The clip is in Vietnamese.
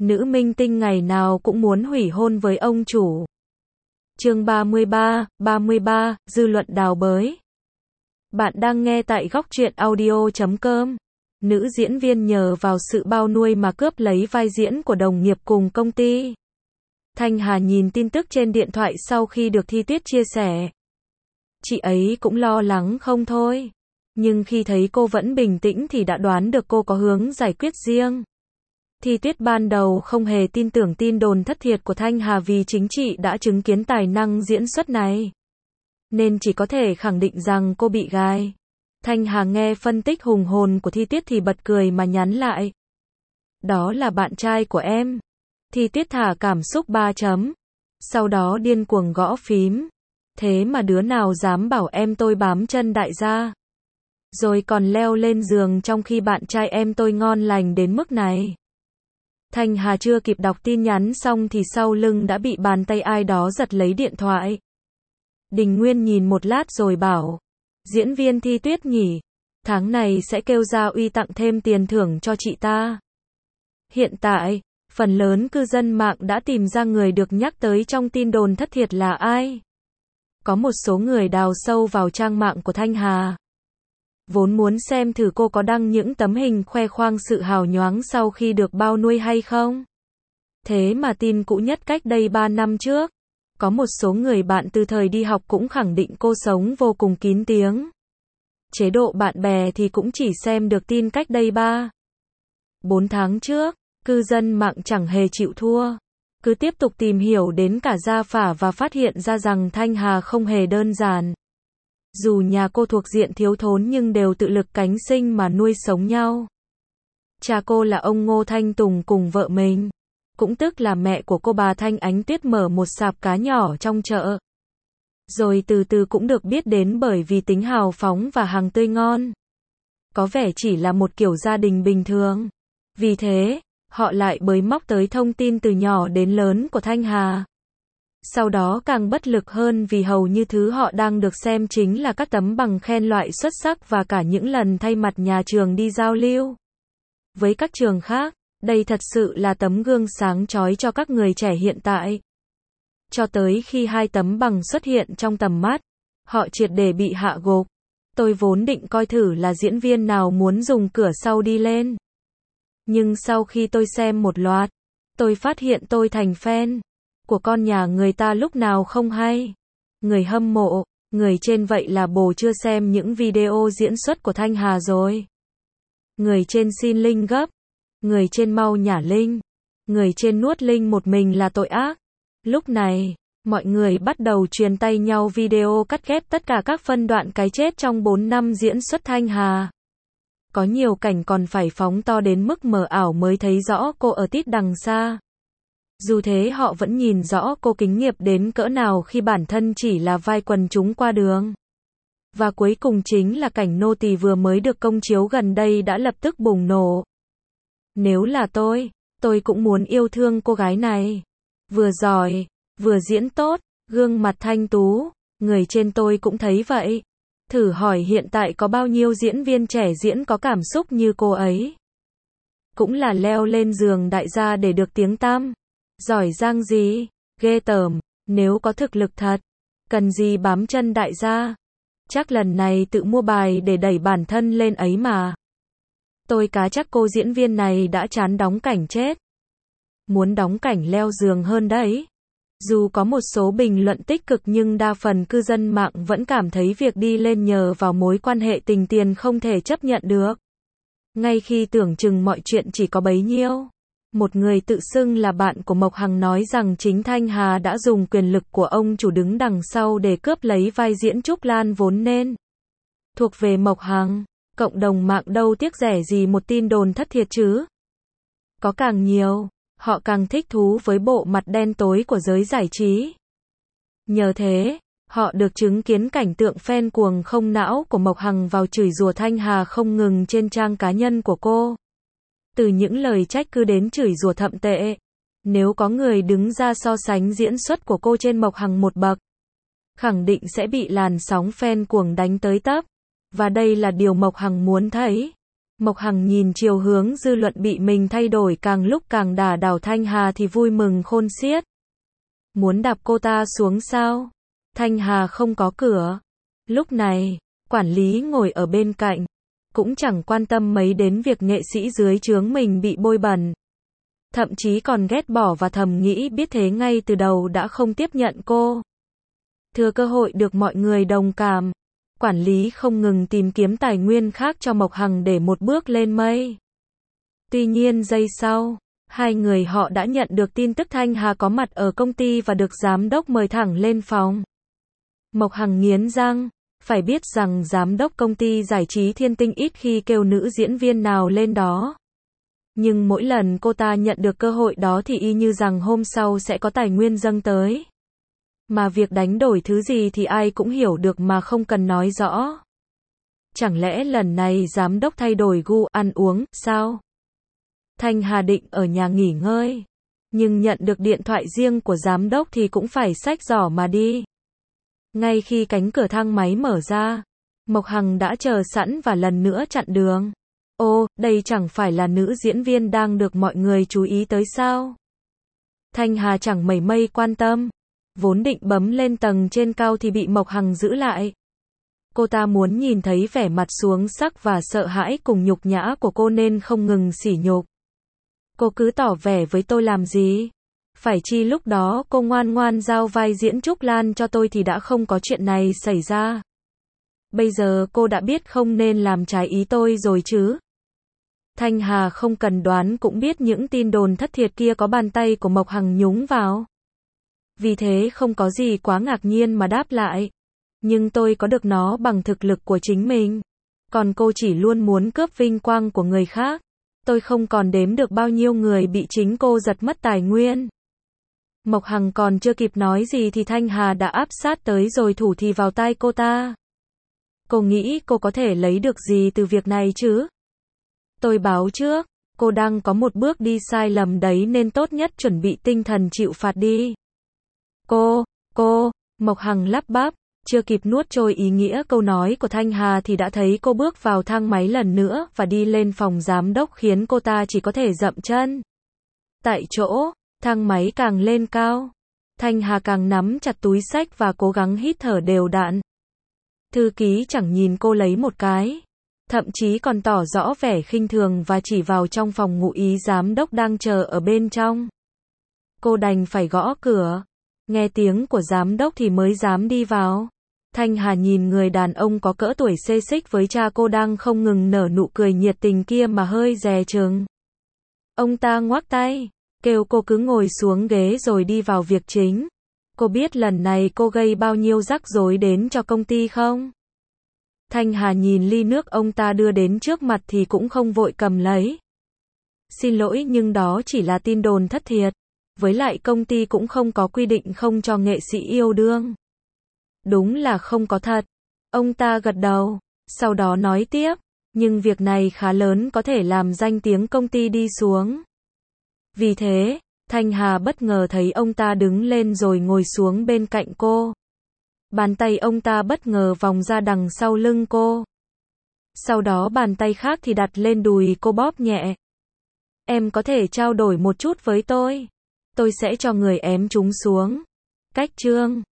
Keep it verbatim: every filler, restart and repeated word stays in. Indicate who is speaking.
Speaker 1: Nữ minh tinh ngày nào cũng muốn hủy hôn với ông chủ. Chương ba mươi ba, ba mươi ba, dư luận đào bới. Bạn đang nghe tại góc truyện audio chấm com. Nữ diễn viên nhờ vào sự bao nuôi mà cướp lấy vai diễn của đồng nghiệp cùng công ty. Thanh Hà nhìn tin tức trên điện thoại sau khi được Thi Tuyết chia sẻ. Chị ấy cũng lo lắng không thôi. Nhưng khi thấy cô vẫn bình tĩnh thì đã đoán được cô có hướng giải quyết riêng. Thi Tuyết ban đầu không hề tin tưởng tin đồn thất thiệt của Thanh Hà vì chính chị đã chứng kiến tài năng diễn xuất này. Nên chỉ có thể khẳng định rằng cô bị gài. Thanh Hà nghe phân tích hùng hồn của Thi Tuyết thì bật cười mà nhắn lại. Đó là bạn trai của em. Thi Tuyết thả cảm xúc ba chấm. Sau đó điên cuồng gõ phím. Thế mà đứa nào dám bảo em tôi bám chân đại gia. Rồi còn leo lên giường trong khi bạn trai em tôi ngon lành đến mức này. Thanh Hà chưa kịp đọc tin nhắn xong thì sau lưng đã bị bàn tay ai đó giật lấy điện thoại. Đình Nguyên nhìn một lát rồi bảo. Diễn viên Thi Tuyết nhỉ? Tháng này sẽ kêu Gia Uy tặng thêm tiền thưởng cho chị ta. Hiện tại, phần lớn cư dân mạng đã tìm ra người được nhắc tới trong tin đồn thất thiệt là ai. Có một số người đào sâu vào trang mạng của Thanh Hà. Vốn muốn xem thử cô có đăng những tấm hình khoe khoang sự hào nhoáng sau khi được bao nuôi hay không. Thế mà tin cũ nhất cách đây ba năm trước. Có một số người bạn từ thời đi học cũng khẳng định cô sống vô cùng kín tiếng. Chế độ bạn bè thì cũng chỉ xem được tin cách đây ba, bốn tháng trước. Cư dân mạng chẳng hề chịu thua. Cứ tiếp tục tìm hiểu đến cả gia phả và phát hiện ra rằng Thanh Hà không hề đơn giản. Dù nhà cô thuộc diện thiếu thốn nhưng đều tự lực cánh sinh mà nuôi sống nhau. Cha cô là ông Ngô Thanh Tùng cùng vợ mình, cũng tức là mẹ của cô bà Thanh Ánh Tuyết mở một sạp cá nhỏ trong chợ. Rồi từ từ cũng được biết đến bởi vì tính hào phóng và hàng tươi ngon. Có vẻ chỉ là một kiểu gia đình bình thường. Vì thế, họ lại bới móc tới thông tin từ nhỏ đến lớn của Thanh Hà. Sau đó càng bất lực hơn vì hầu như thứ họ đang được xem chính là các tấm bằng khen loại xuất sắc và cả những lần thay mặt nhà trường đi giao lưu với các trường khác. Đây thật sự là tấm gương sáng chói cho các người trẻ hiện tại. Cho tới khi hai tấm bằng xuất hiện trong tầm mắt, họ triệt để bị hạ gục. Tôi vốn định coi thử là diễn viên nào muốn dùng cửa sau đi lên. Nhưng sau khi tôi xem một loạt, tôi phát hiện tôi thành fan của con nhà người ta lúc nào không hay. Người hâm mộ, người trên vậy là bồ chưa xem những video diễn xuất của Thanh Hà rồi. Người trên xin link gấp, người trên mau nhả link, người trên nuốt link một mình là tội ác. Lúc này, mọi người bắt đầu truyền tay nhau video cắt ghép tất cả các phân đoạn cái chết trong bốn năm diễn xuất Thanh Hà. Có nhiều cảnh còn phải phóng to đến mức mờ ảo mới thấy rõ cô ở tít đằng xa. Dù thế họ vẫn nhìn rõ cô kính nghiệp đến cỡ nào khi bản thân chỉ là vai quần chúng qua đường. Và cuối cùng chính là cảnh nô tỳ vừa mới được công chiếu gần đây đã lập tức bùng nổ. Nếu là tôi, tôi cũng muốn yêu thương cô gái này. Vừa giỏi, vừa diễn tốt, gương mặt thanh tú, người trên tôi cũng thấy vậy. Thử hỏi hiện tại có bao nhiêu diễn viên trẻ diễn có cảm xúc như cô ấy. Cũng là leo lên giường đại gia để được tiếng tăm. Giỏi giang gì, ghê tởm, nếu có thực lực thật, cần gì bám chân đại gia. Chắc lần này tự mua bài để đẩy bản thân lên ấy mà. Tôi cá chắc cô diễn viên này đã chán đóng cảnh chết. Muốn đóng cảnh leo giường hơn đấy. Dù có một số bình luận tích cực nhưng đa phần cư dân mạng vẫn cảm thấy việc đi lên nhờ vào mối quan hệ tình tiền không thể chấp nhận được. Ngay khi tưởng chừng mọi chuyện chỉ có bấy nhiêu, một người tự xưng là bạn của Mộc Hằng nói rằng chính Thanh Hà đã dùng quyền lực của ông chủ đứng đằng sau để cướp lấy vai diễn Trúc Lan vốn nên thuộc về Mộc Hằng. Cộng đồng mạng đâu tiếc rẻ gì một tin đồn thất thiệt chứ. Có càng nhiều, họ càng thích thú với bộ mặt đen tối của giới giải trí. Nhờ thế, họ được chứng kiến cảnh tượng fan cuồng không não của Mộc Hằng vào chửi rủa Thanh Hà không ngừng trên trang cá nhân của cô. Từ những lời trách cứ đến chửi rủa thậm tệ. Nếu có người đứng ra so sánh diễn xuất của cô trên Mộc Hằng một bậc, khẳng định sẽ bị làn sóng fan cuồng đánh tới tấp. Và đây là điều Mộc Hằng muốn thấy. Mộc Hằng nhìn chiều hướng dư luận bị mình thay đổi càng lúc càng đả đảo Thanh Hà thì vui mừng khôn xiết. Muốn đạp cô ta xuống sao? Thanh Hà không có cửa. Lúc này, quản lý ngồi ở bên cạnh, cũng chẳng quan tâm mấy đến việc nghệ sĩ dưới trướng mình bị bôi bẩn. Thậm chí còn ghét bỏ và thầm nghĩ biết thế ngay từ đầu đã không tiếp nhận cô. Thừa cơ hội được mọi người đồng cảm, quản lý không ngừng tìm kiếm tài nguyên khác cho Mộc Hằng để một bước lên mây. Tuy nhiên giây sau, hai người họ đã nhận được tin tức Thanh Hà có mặt ở công ty và được giám đốc mời thẳng lên phòng. Mộc Hằng nghiến răng, phải biết rằng giám đốc công ty giải trí Thiên Tinh ít khi kêu nữ diễn viên nào lên đó. Nhưng mỗi lần cô ta nhận được cơ hội đó thì y như rằng hôm sau sẽ có tài nguyên dâng tới. Mà việc đánh đổi thứ gì thì ai cũng hiểu được mà không cần nói rõ. Chẳng lẽ lần này giám đốc thay đổi gu ăn uống, sao? Thanh Hà định ở nhà nghỉ ngơi. Nhưng nhận được điện thoại riêng của giám đốc thì cũng phải xách giỏ mà đi. Ngay khi cánh cửa thang máy mở ra, Mộc Hằng đã chờ sẵn và lần nữa chặn đường. Ô, đây chẳng phải là nữ diễn viên đang được mọi người chú ý tới sao? Thanh Hà chẳng mảy may quan tâm. Vốn định bấm lên tầng trên cao thì bị Mộc Hằng giữ lại. Cô ta muốn nhìn thấy vẻ mặt xuống sắc và sợ hãi cùng nhục nhã của cô nên không ngừng sỉ nhục. Cô cứ tỏ vẻ với tôi làm gì? Phải chi lúc đó cô ngoan ngoan giao vai diễn Trúc Lan cho tôi thì đã không có chuyện này xảy ra. Bây giờ cô đã biết không nên làm trái ý tôi rồi chứ? Thanh Hà không cần đoán cũng biết những tin đồn thất thiệt kia có bàn tay của Mộc Hằng nhúng vào. Vì thế không có gì quá ngạc nhiên mà đáp lại. Nhưng tôi có được nó bằng thực lực của chính mình. Còn cô chỉ luôn muốn cướp vinh quang của người khác. Tôi không còn đếm được bao nhiêu người bị chính cô giật mất tài nguyên. Mộc Hằng còn chưa kịp nói gì thì Thanh Hà đã áp sát tới rồi thủ thì vào tai cô ta. Cô nghĩ cô có thể lấy được gì từ việc này chứ? Tôi báo trước, cô đang có một bước đi sai lầm đấy nên tốt nhất chuẩn bị tinh thần chịu phạt đi. Cô, cô, Mộc Hằng lắp bắp, chưa kịp nuốt trôi ý nghĩa câu nói của Thanh Hà thì đã thấy cô bước vào thang máy lần nữa và đi lên phòng giám đốc khiến cô ta chỉ có thể dậm chân. Tại chỗ, thang máy càng lên cao, Thanh Hà càng nắm chặt túi xách và cố gắng hít thở đều đặn. Thư ký chẳng nhìn cô lấy một cái, thậm chí còn tỏ rõ vẻ khinh thường và chỉ vào trong phòng ngụ ý giám đốc đang chờ ở bên trong. Cô đành phải gõ cửa. Nghe tiếng của giám đốc thì mới dám đi vào. Thanh Hà nhìn người đàn ông có cỡ tuổi xê xích với cha cô đang không ngừng nở nụ cười nhiệt tình kia mà hơi dè chừng. Ông ta ngoắc tay, kêu cô cứ ngồi xuống ghế rồi đi vào việc chính. Cô biết lần này cô gây bao nhiêu rắc rối đến cho công ty không? Thanh Hà nhìn ly nước ông ta đưa đến trước mặt thì cũng không vội cầm lấy. Xin lỗi nhưng đó chỉ là tin đồn thất thiệt. Với lại công ty cũng không có quy định không cho nghệ sĩ yêu đương. Đúng là không có thật. Ông ta gật đầu, sau đó nói tiếp, nhưng việc này khá lớn có thể làm danh tiếng công ty đi xuống. Vì thế, Thanh Hà bất ngờ thấy ông ta đứng lên rồi ngồi xuống bên cạnh cô. Bàn tay ông ta bất ngờ vòng ra đằng sau lưng cô. Sau đó bàn tay khác thì đặt lên đùi cô bóp nhẹ. Em có thể trao đổi một chút với tôi. Tôi sẽ cho người ém chúng xuống. Cách chương